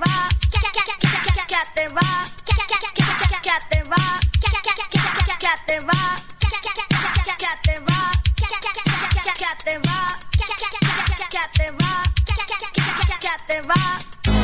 Rock, Captain Rock, Captain Rock, Captain Rock, Captain Rock, Captain Rock, Captain Rock, Captain Rock.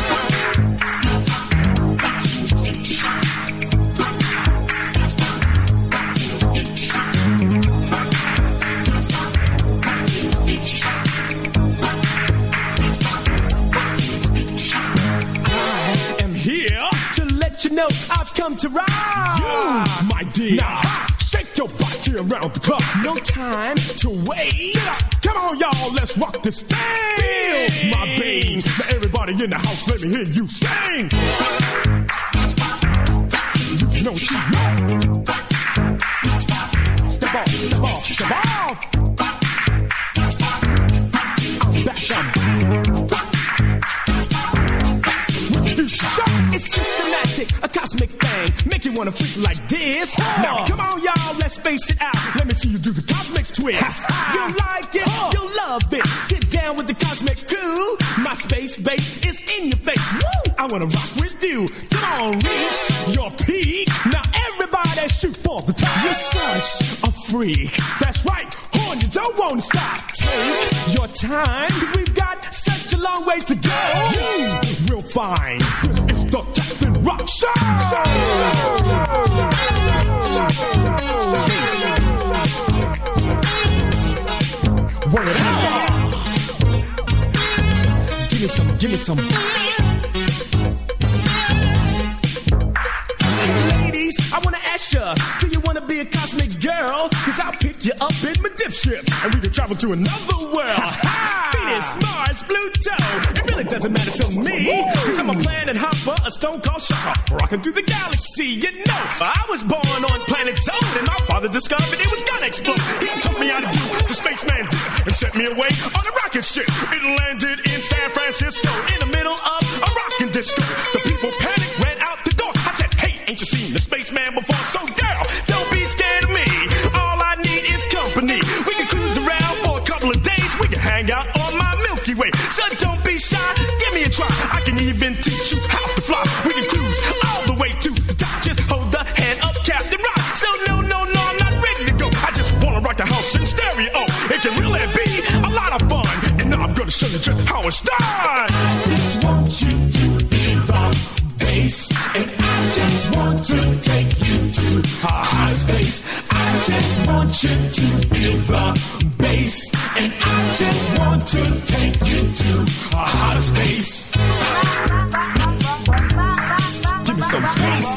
You know I've come to rock you, my dear. Now shake your body around the clock. No time to waste. Come on, y'all, let's rock this thing. Feel my veins. Now everybody in the house, let me hear you sing. You know what you know. Step off, step off, step off. I'm back, I'm back. It's systematic, a cosmic thing. Make you wanna freak like this. Now come on, y'all, let's space it out. Let me see you do the cosmic twist. You like it, you love it. Get down with the cosmic crew. My space bass is in your face. Woo! I wanna rock with you. Come on, reach your peak. Now everybody shoot for the top. You're such a freak. That's right, horn, you don't wanna stop. Take your time, cause we've got such a long way to go. You will find this is the Captain Rock Show. Work it out. Give me some, give me some. Ladies, I wanna ask ya, do you wanna be a cosmic girl? Cause I'll pick you up in my dipship and we can travel to another world. Venus, Mars, Pluto, it really doesn't matter to me. Cause I'm a planet hopper, a stone called shocker, rocking through the galaxy. You know, I was born on planet Zone and my father discovered it was gonna explode. He taught me how to do the spaceman did and set me away on a rocket ship. It landed in San Francisco in the middle of a rockin' disco. The people panicked, ran out the door. I said, hey, ain't you seen the spaceman before? So girl, don't be scared of me. All I need is company. We can cruise around for a couple of days. We can hang out on my Milky Way. So don't be shy, give me a try. I can even teach you how to fly. We can cruise all the way to the top. Just hold the hand of Captain Rock. So no, I'm not ready to go. I just wanna rock the house in stereo. It can really be a lot of fun. And now I'm gonna show you just how it's done. I just want you to feel the bass. And I just want to take you to outer space. I just want you to feel the bass. And I just want to take you to outer space. Give me some space.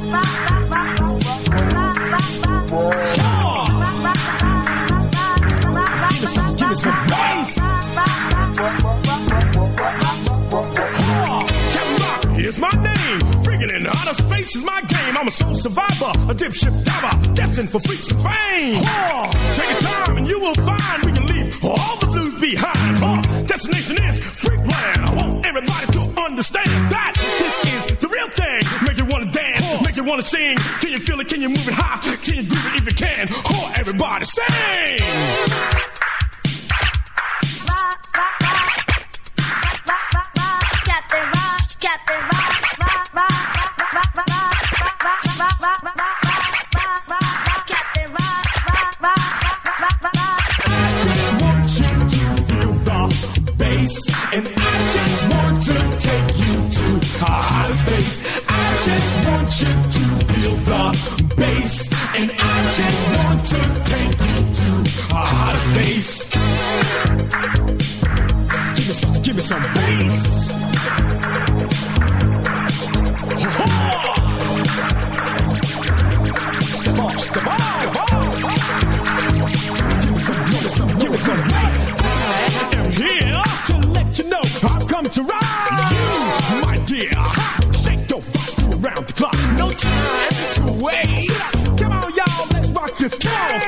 Give me some bass. Captain Rock is my name. Freaking in outer space is my game. I'm a soul survivor, a dipship diver, destined for freaks and fame. Take your time and you will find we can leave all the blues behind. Destination is Freakland. I want everybody to understand that this is the real thing. Make you wanna dance, make you wanna sing. Can you feel it? Can you move it high? Can you groove it if you can? Everybody sing. Captain Rock, Captain Rock, Captain Rock, Captain Rock. I just want you to feel the bass, and I just want to take you to outer space. I just want you to feel the bass, and I just want to take you to outer space. Give me some bass. Step off, step off. Give me some bass. I am here to let you know I've come to rock you, my dear. Shake your body around the clock. No time to waste. Come on, y'all, let's rock this. Come on.